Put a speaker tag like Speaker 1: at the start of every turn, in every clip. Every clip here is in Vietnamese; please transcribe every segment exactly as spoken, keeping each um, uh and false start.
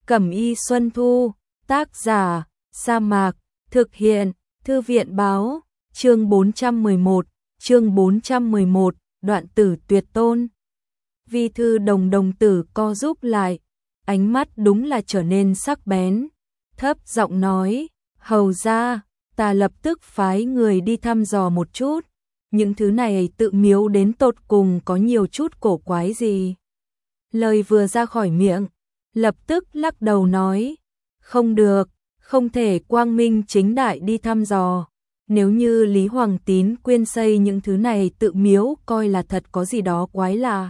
Speaker 1: Cẩm y Xuân Thu, tác giả, Sa Mạc, thực hiện, Thư viện báo, chương bốn trăm mười một, chương bốn trăm mười một, đoạn tử tuyệt tôn. Vi Thư Đồng đồng tử co rúm lại, ánh mắt đúng là trở nên sắc bén, thấp giọng nói, hầu ra, ta lập tức phái người đi thăm dò một chút, những thứ này tự miếu đến tột cùng có nhiều chút cổ quái gì. Lời vừa ra khỏi miệng, lập tức lắc đầu nói, không được, không thể quang minh chính đại đi thăm dò. Nếu như Lý Hoàng Tín quyên xây những thứ này tự miếu coi là thật có gì đó quái lạ.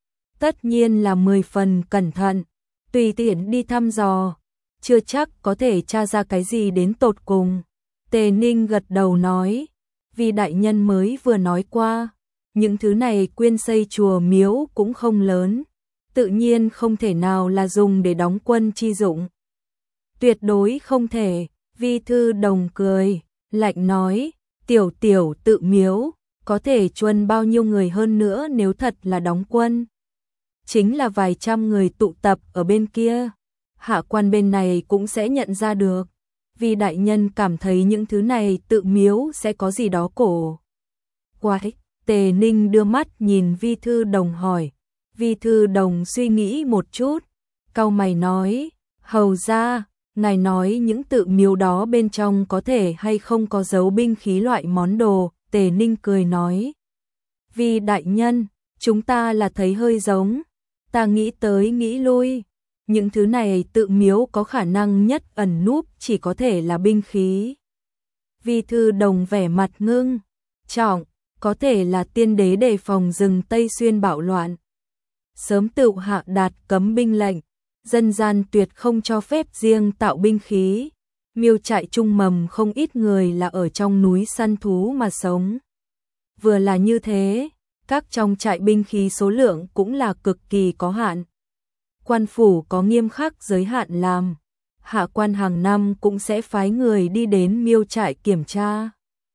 Speaker 1: Tất nhiên là mười phần cẩn thận, tùy tiện đi thăm dò, chưa chắc có thể tra ra cái gì đến tột cùng. Tề Ninh gật đầu nói, vì đại nhân mới vừa nói qua, những thứ này quyên xây chùa miếu cũng không lớn, tự nhiên không thể nào là dùng để đóng quân chi dụng. Tuyệt đối không thể, Vi Thư Đồng cười, lạnh nói, tiểu tiểu tự miếu, có thể chuân bao nhiêu người hơn nữa nếu thật là đóng quân. Chính là vài trăm người tụ tập ở bên kia, hạ quan bên này cũng sẽ nhận ra được, vì đại nhân cảm thấy những thứ này tự miếu sẽ có gì đó cổ quái. Tề Ninh đưa mắt nhìn Vi Thư Đồng hỏi, Vi Thư Đồng suy nghĩ một chút, cau mày nói, hầu ra, ngài nói những tự miếu đó bên trong có thể hay không có dấu binh khí loại món đồ. Tề Ninh cười nói, vì đại nhân, chúng ta là thấy hơi giống, ta nghĩ tới nghĩ lui, những thứ này tự miếu có khả năng nhất ẩn núp chỉ có thể là binh khí. Vi Thư Đồng vẻ mặt ngưng trọng, có thể là tiên đế đề phòng rừng Tây Xuyên bạo loạn, sớm tự hạ đạt cấm binh lệnh, dân gian tuyệt không cho phép riêng tạo binh khí. Miêu trại trung mầm không ít người là ở trong núi săn thú mà sống. Vừa là như thế, các trong trại binh khí số lượng cũng là cực kỳ có hạn. Quan phủ có nghiêm khắc giới hạn làm, hạ quan hàng năm cũng sẽ phái người đi đến miêu trại kiểm tra.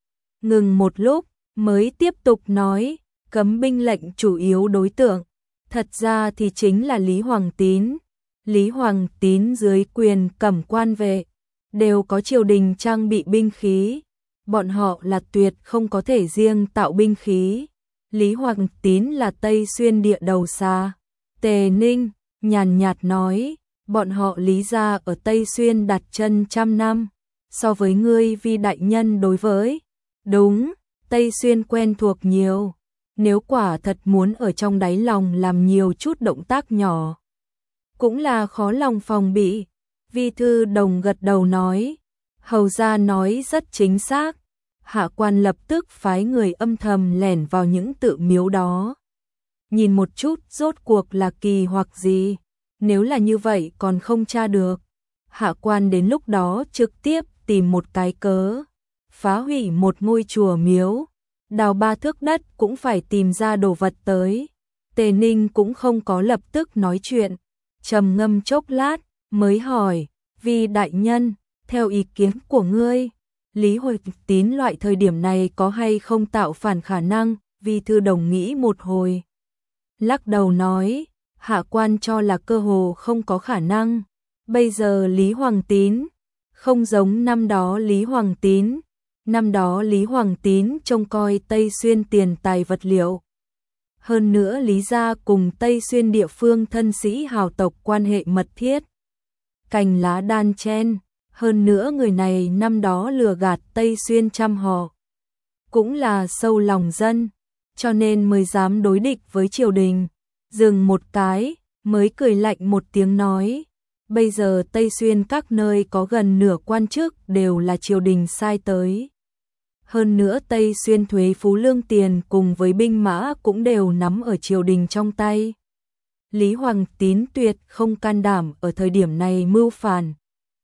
Speaker 1: Ngừng một lúc, mới tiếp tục nói, cấm binh lệnh chủ yếu đối tượng, thật ra thì chính là Lý Hoàng Tín. Lý Hoàng Tín dưới quyền cẩm quan vệ, đều có triều đình trang bị binh khí, bọn họ là tuyệt không có thể riêng tạo binh khí. Lý Hoàng Tín là Tây Xuyên địa đầu xa. Tề Ninh nhàn nhạt nói, bọn họ Lý gia ở Tây Xuyên đặt chân trăm năm, so với ngươi Vi đại nhân đối với, đúng, Tây Xuyên quen thuộc nhiều, nếu quả thật muốn ở trong đáy lòng làm nhiều chút động tác nhỏ, cũng là khó lòng phòng bị. Vi Thư Đồng gật đầu nói, hầu gia nói rất chính xác, hạ quan lập tức phái người âm thầm lẻn vào những tự miếu đó, nhìn một chút rốt cuộc là kỳ hoặc gì, nếu là như vậy còn không tra được, hạ quan đến lúc đó trực tiếp tìm một cái cớ, phá hủy một ngôi chùa miếu, đào ba thước đất cũng phải tìm ra đồ vật tới. Tề Ninh cũng không có lập tức nói chuyện, trầm ngâm chốc lát, mới hỏi, Vi đại nhân, theo ý kiến của ngươi, Lý Hoàng Tín loại thời điểm này có hay không tạo phản khả năng? Vi Thư Đồng nghĩ một hồi, lắc đầu nói, hạ quan cho là cơ hồ không có khả năng. Bây giờ Lý Hoàng Tín không giống năm đó Lý Hoàng Tín, năm đó Lý Hoàng Tín trông coi Tây Xuyên tiền tài vật liệu. Hơn nữa Lý gia cùng Tây Xuyên địa phương thân sĩ hào tộc quan hệ mật thiết, cành lá đan chen, hơn nữa người này năm đó lừa gạt Tây Xuyên trăm họ, cũng là sâu lòng dân, cho nên mới dám đối địch với triều đình. Dừng một cái, mới cười lạnh một tiếng nói, bây giờ Tây Xuyên các nơi có gần nửa quan chức đều là triều đình sai tới. Hơn nữa Tây Xuyên thuế phú lương tiền cùng với binh mã cũng đều nắm ở triều đình trong tay. Lý Hoàng Tín tuyệt không can đảm ở thời điểm này mưu phản.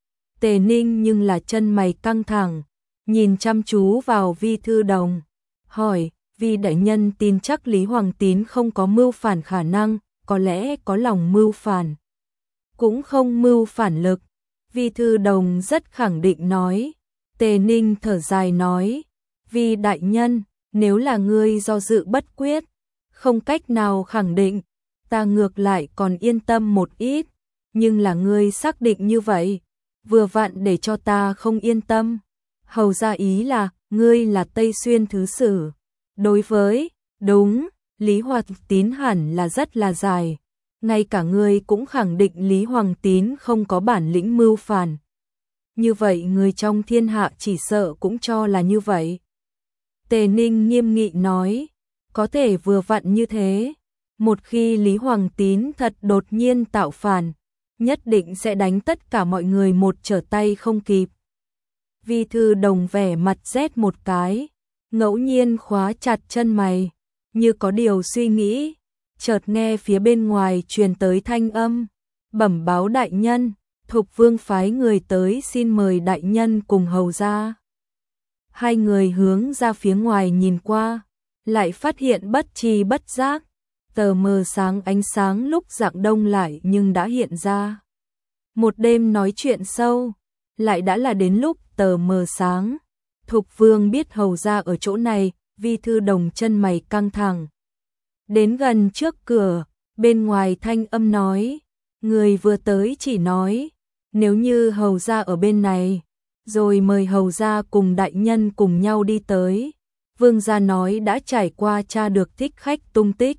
Speaker 1: Tề Ninh nhưng là chân mày căng thẳng, nhìn chăm chú vào Vi Thư Đồng, hỏi, Vi đại nhân tin chắc Lý Hoàng Tín không có mưu phản khả năng, có lẽ có lòng mưu phản, cũng không mưu phản lực. Vi Thư Đồng rất khẳng định nói. Tề Ninh thở dài nói, Vi đại nhân, nếu là ngươi do dự bất quyết, không cách nào khẳng định, ta ngược lại còn yên tâm một ít. nhưng là ngươi xác định như vậy, vừa vặn để cho ta không yên tâm. Hầu ra ý là, ngươi là Tây Xuyên thứ sử. Đối với, đúng, Lý Hoàng Tín hẳn là rất là dài. Ngay cả ngươi cũng khẳng định Lý Hoàng Tín không có bản lĩnh mưu phản. Như vậy người trong thiên hạ chỉ sợ cũng cho là như vậy. Tề Ninh nghiêm nghị nói, có thể vừa vặn như thế. Một khi Lý Hoàng Tín thật đột nhiên tạo phản, nhất định sẽ đánh tất cả mọi người một trở tay không kịp. Vi Thư Đồng vẻ mặt rét một cái, ngẫu nhiên khóa chặt chân mày, như có điều suy nghĩ, chợt nghe phía bên ngoài truyền tới thanh âm, bẩm báo đại nhân, Thục Vương phái người tới xin mời đại nhân cùng hầu ra. Hai người hướng ra phía ngoài nhìn qua, lại phát hiện bất tri bất giác, tờ mờ sáng ánh sáng lúc rạng đông lại nhưng đã hiện ra. Một đêm nói chuyện sâu, lại đã là đến lúc tờ mờ sáng. Thục Vương biết hầu ra ở chỗ này, Vi Thư Đồng chân mày căng thẳng. Đến gần trước cửa, bên ngoài thanh âm nói, người vừa tới chỉ nói, nếu như hầu ra ở bên này, rồi mời hầu ra cùng đại nhân cùng nhau đi tới. Vương gia nói đã trải qua tra được thích khách tung tích.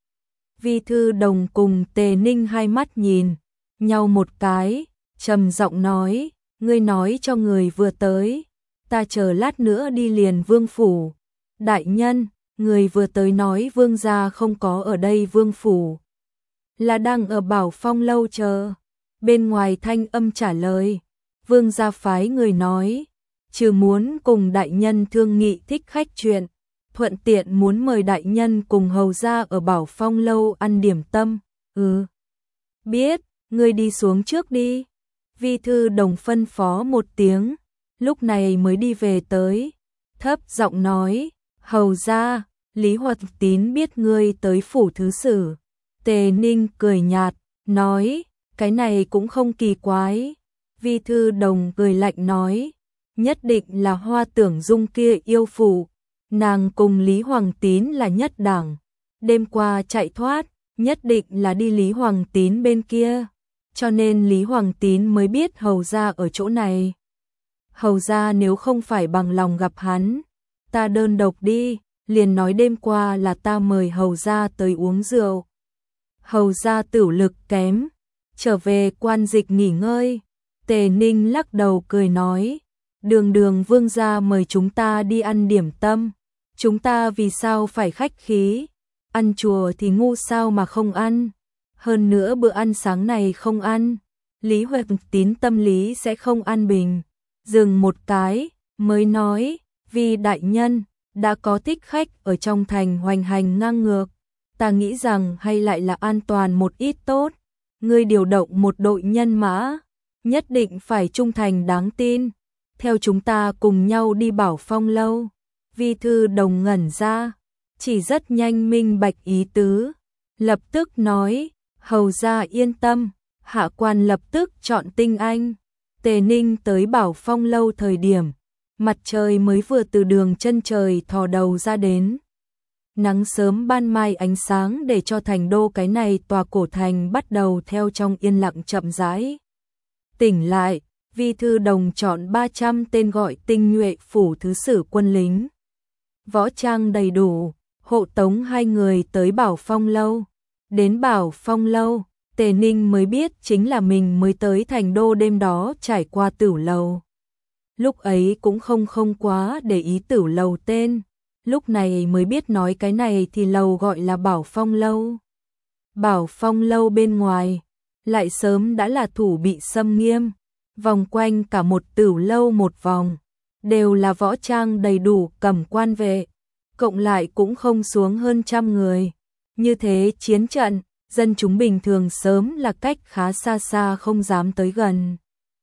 Speaker 1: Vi Thư Đồng cùng Tề Ninh hai mắt nhìn nhau một cái, trầm giọng nói, ngươi nói cho người vừa tới, ta chờ lát nữa đi liền vương phủ. Đại nhân, người vừa tới nói vương gia không có ở đây vương phủ, là đang ở Bảo Phong lâu chờ. Bên ngoài thanh âm trả lời, vương gia phái người nói, trừ muốn cùng đại nhân thương nghị thích khách chuyện, thuận tiện muốn mời đại nhân cùng hầu ra ở Bảo Phong lâu ăn điểm tâm. Ừ, biết, ngươi đi xuống trước đi. Vi Thư Đồng phân phó một tiếng, lúc này mới đi về tới, thấp giọng nói, hầu ra, Lý Hoạt Tín biết ngươi tới phủ thứ sử. Tề Ninh cười nhạt, nói, cái này cũng không kỳ quái. Vi Thư Đồng cười lạnh nói, nhất định là Hoa Tưởng Dung kia yêu phụ, nàng cùng Lý Hoàng Tín là nhất đẳng, đêm qua chạy thoát, nhất định là đi Lý Hoàng Tín bên kia, cho nên Lý Hoàng Tín mới biết hầu ra ở chỗ này. Hầu ra nếu không phải bằng lòng gặp hắn, ta đơn độc đi, liền nói đêm qua là ta mời hầu ra tới uống rượu. Hầu ra tửu lực kém, trở về quan dịch nghỉ ngơi. Tề Ninh lắc đầu cười nói, đường đường vương gia mời chúng ta đi ăn điểm tâm, chúng ta vì sao phải khách khí, ăn chùa thì ngu sao mà không ăn, hơn nữa bữa ăn sáng này không ăn, Lý Hoạch Tín tâm lý sẽ không an bình. Dừng một cái, mới nói, vì đại nhân, đã có thích khách ở trong thành hoành hành ngang ngược, ta nghĩ rằng hay lại là an toàn một ít tốt, ngươi điều động một đội nhân mã, nhất định phải trung thành đáng tin, theo chúng ta cùng nhau đi Bảo Phong lâu. Vi Thư Đồng ngẩn ra, chỉ rất nhanh minh bạch ý tứ, lập tức nói, hầu ra yên tâm, hạ quan lập tức chọn tinh anh. Tề Ninh tới Bảo Phong lâu thời điểm, mặt trời mới vừa từ đường chân trời thò đầu ra đến. Nắng sớm ban mai ánh sáng để cho thành đô cái này tòa cổ thành bắt đầu theo trong yên lặng chậm rãi. Tỉnh lại, Vi Thư Đồng chọn ba trăm tên gọi tinh nhuệ phủ thứ sử quân lính. Võ trang đầy đủ, hộ tống hai người tới Bảo Phong lâu. Đến Bảo Phong lâu, Tề Ninh mới biết chính là mình mới tới thành đô đêm đó trải qua Tửu lầu. Lúc ấy cũng không không quá để ý Tửu lầu tên, lúc này mới biết nói cái này thì lầu gọi là Bảo Phong lâu. Bảo Phong lâu bên ngoài, lại sớm đã là thủ bị xâm nghiêm, vòng quanh cả một Tửu lâu một vòng, đều là võ trang đầy đủ cầm quan vệ, cộng lại cũng không xuống hơn trăm người. Như thế chiến trận, dân chúng bình thường sớm là cách khá xa xa không dám tới gần.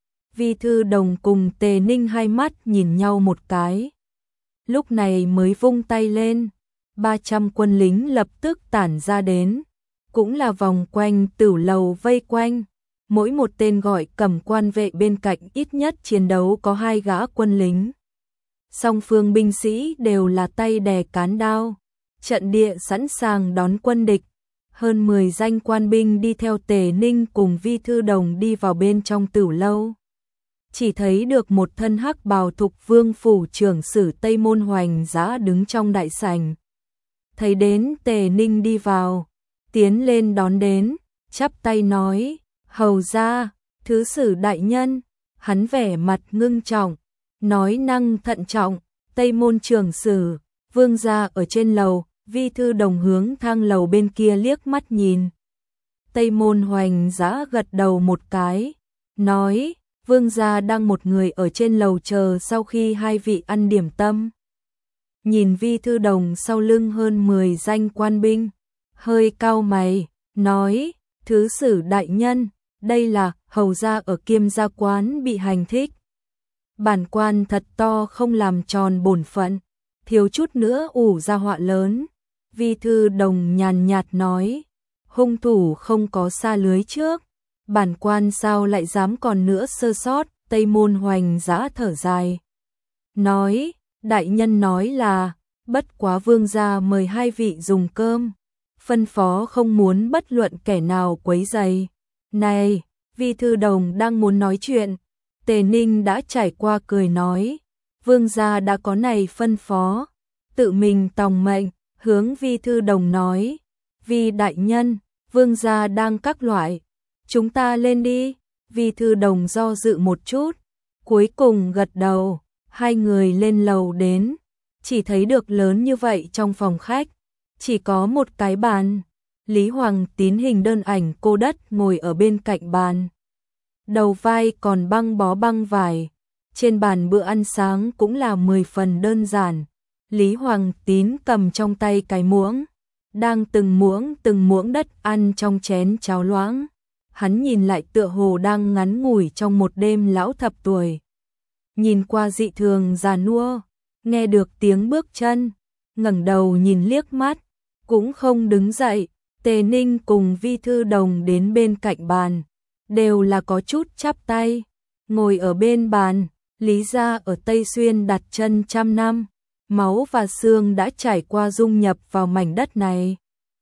Speaker 1: Vi Thư Đồng cùng Tề Ninh hai mắt nhìn nhau một cái. Lúc này mới vung tay lên, ba trăm quân lính lập tức tản ra đến, cũng là vòng quanh Tửu lầu vây quanh, mỗi một tên gọi cầm quan vệ bên cạnh ít nhất chiến đấu có hai gã quân lính. Song phương binh sĩ đều là tay đè cán đao, trận địa sẵn sàng đón quân địch, hơn mười danh quan binh đi theo Tề Ninh cùng Vi Thư Đồng đi vào bên trong tửu lâu. Chỉ thấy được một thân hắc bào Thục Vương phủ trưởng sử Tây Môn Hoành Dã đứng trong đại sảnh. Thấy đến Tề Ninh đi vào, tiến lên đón đến, chắp tay nói, hầu ra, thứ sử đại nhân. Hắn vẻ mặt ngưng trọng, nói năng thận trọng, Tây Môn trưởng sử, vương gia ở trên lầu. Vi Thư Đồng hướng thang lầu bên kia liếc mắt nhìn. Tây Môn Hoành Dã gật đầu một cái, nói, vương gia đang một người ở trên lầu chờ sau khi hai vị ăn điểm tâm. Nhìn Vi Thư Đồng sau lưng hơn mười danh quan binh, hơi cau mày, nói, thứ sử đại nhân, đây là hầu gia ở Kiêm Gia quán bị hành thích. Bản quan thật to không làm tròn bổn phận, thiếu chút nữa ủ ra họa lớn. Vi Thư Đồng nhàn nhạt nói, hung thủ không có sa lưới trước, bản quan sao lại dám còn nữa sơ sót. Tây Môn Hoành Dã thở dài, nói, đại nhân nói là, bất quá vương gia mời hai vị dùng cơm, phân phó không muốn bất luận kẻ nào quấy rầy. Này, Vi Thư Đồng đang muốn nói chuyện, Tề Ninh đã trải qua cười nói, vương gia đã có này phân phó, tự mình tòng mệnh, hướng Vi Thư Đồng nói, Vi đại nhân, vương gia đang các loại, chúng ta lên đi. Vi Thư Đồng do dự một chút, cuối cùng gật đầu, hai người lên lầu đến, chỉ thấy được lớn như vậy trong phòng khách, chỉ có một cái bàn, Lý Hoàng Tín hình đơn ảnh cô đất ngồi ở bên cạnh bàn. Đầu vai còn băng bó băng vải, trên bàn bữa ăn sáng cũng là mười phần đơn giản. Lý Hoàng Tín cầm trong tay cái muỗng, đang từng muỗng từng muỗng đất ăn trong chén cháo loãng. Hắn nhìn lại tựa hồ đang ngắn ngủi trong một đêm lão thập tuổi. Nhìn qua dị thường già nua, nghe được tiếng bước chân, ngẩng đầu nhìn liếc mắt, cũng không đứng dậy. Tề Ninh cùng Vi Thư Đồng đến bên cạnh bàn, đều là có chút chắp tay, ngồi ở bên bàn. Lý gia ở Tây Xuyên đặt chân trăm năm, máu và xương đã trải qua dung nhập vào mảnh đất này.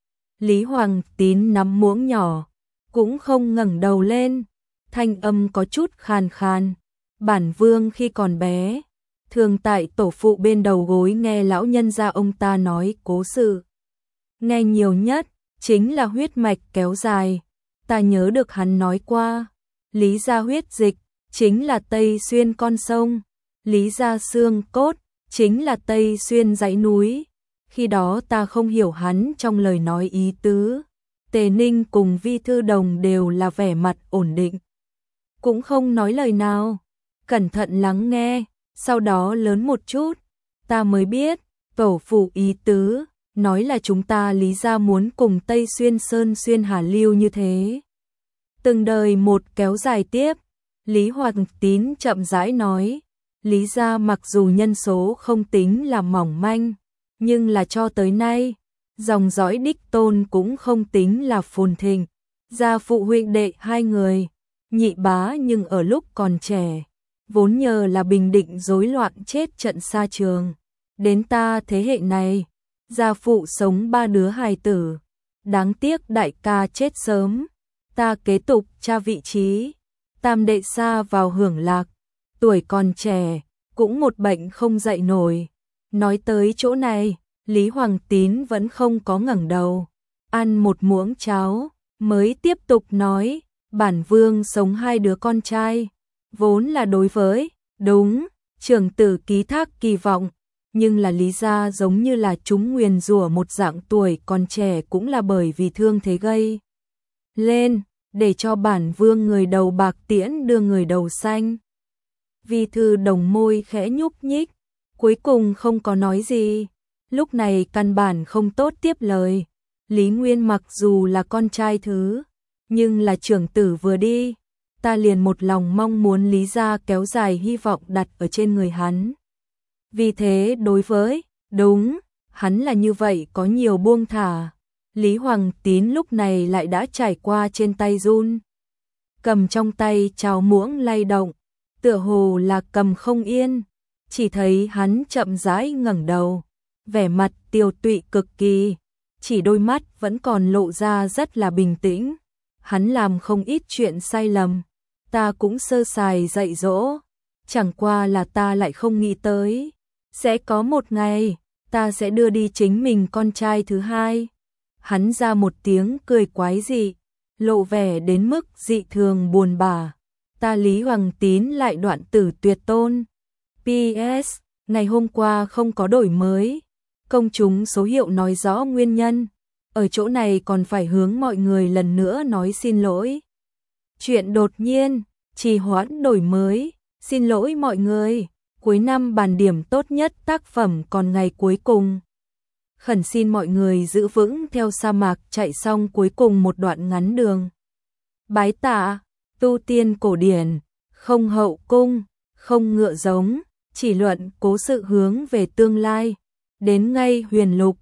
Speaker 1: Lý Hoàng Tín nắm muỗng nhỏ, cũng không ngẩng đầu lên, thanh âm có chút khàn khàn. Bản vương khi còn bé, thường tại tổ phụ bên đầu gối nghe lão nhân gia ông ta nói cố sự. Nghe nhiều nhất chính là huyết mạch kéo dài. Ta nhớ được hắn nói qua, Lý gia huyết dịch chính là Tây Xuyên con sông, Lý gia xương cốt chính là Tây Xuyên dãy núi. Khi đó ta không hiểu hắn trong lời nói ý tứ. Tề Ninh cùng Vi Thư Đồng đều là vẻ mặt ổn định, cũng không nói lời nào, cẩn thận lắng nghe. Sau đó lớn một chút, ta mới biết, tổ phụ ý tứ, nói là chúng ta Lý gia muốn cùng Tây Xuyên Sơn Xuyên Hà Lưu như thế. Từng đời một kéo dài tiếp, Lý Hoàng Tín chậm rãi nói, Lý gia mặc dù nhân số không tính là mỏng manh, nhưng là cho tới nay, dòng dõi đích tôn cũng không tính là phồn thịnh. Gia phụ huynh đệ hai người, nhị bá nhưng ở lúc còn trẻ, vốn nhờ là bình định rối loạn chết trận xa trường. Đến ta thế hệ này, gia phụ sống ba đứa hài tử, đáng tiếc đại ca chết sớm, ta kế tục cha vị trí, tam đệ xa vào hưởng lạc, tuổi còn trẻ, cũng một bệnh không dậy nổi. Nói tới chỗ này, Lý Hoàng Tín vẫn không có ngẩng đầu, ăn một muỗng cháo, mới tiếp tục nói, bản vương sống hai đứa con trai, vốn là đối với, đúng, trưởng tử ký thác kỳ vọng, nhưng là Lý gia giống như là chúng nguyền rủa một dạng tuổi còn trẻ cũng là bởi vì thương thế gây lên, để cho bản vương người đầu bạc tiễn đưa người đầu xanh. Vi Thư Đồng môi khẽ nhúc nhích, cuối cùng không có nói gì. Lúc này căn bản không tốt tiếp lời. Lý Nguyên mặc dù là con trai thứ, nhưng là trưởng tử vừa đi, ta liền một lòng mong muốn Lý gia kéo dài hy vọng đặt ở trên người hắn. Vì thế đối với, đúng, hắn là như vậy có nhiều buông thả. Lý Hoàng Tín lúc này lại đã trải qua trên tay run, cầm trong tay cháo muỗng lay động, tựa hồ là cầm không yên. Chỉ thấy hắn chậm rãi ngẩng đầu, vẻ mặt tiều tụy cực kỳ, chỉ đôi mắt vẫn còn lộ ra rất là bình tĩnh. Hắn làm không ít chuyện sai lầm, ta cũng sơ sài dạy dỗ, chẳng qua là ta lại không nghĩ tới. Sẽ có một ngày, ta sẽ đưa đi chính mình con trai thứ hai. Hắn ra một tiếng cười quái dị, lộ vẻ đến mức dị thường buồn bã. Ta Lý Hoàng Tín lại đoạn tử tuyệt tôn. pê ét. Ngày hôm qua không có đổi mới. Công chúng số hiệu nói rõ nguyên nhân. Ở chỗ này còn phải hướng mọi người lần nữa nói xin lỗi. Chuyện đột nhiên, trì hoãn đổi mới. Xin lỗi mọi người. Cuối năm bàn điểm tốt nhất tác phẩm còn ngày cuối cùng. Khẩn xin mọi người giữ vững theo sa mạc chạy xong cuối cùng một đoạn ngắn đường. Bái tạ, tu tiên cổ điển, không hậu cung, không ngựa giống, chỉ luận cố sự hướng về tương lai. Đến ngay huyền lục,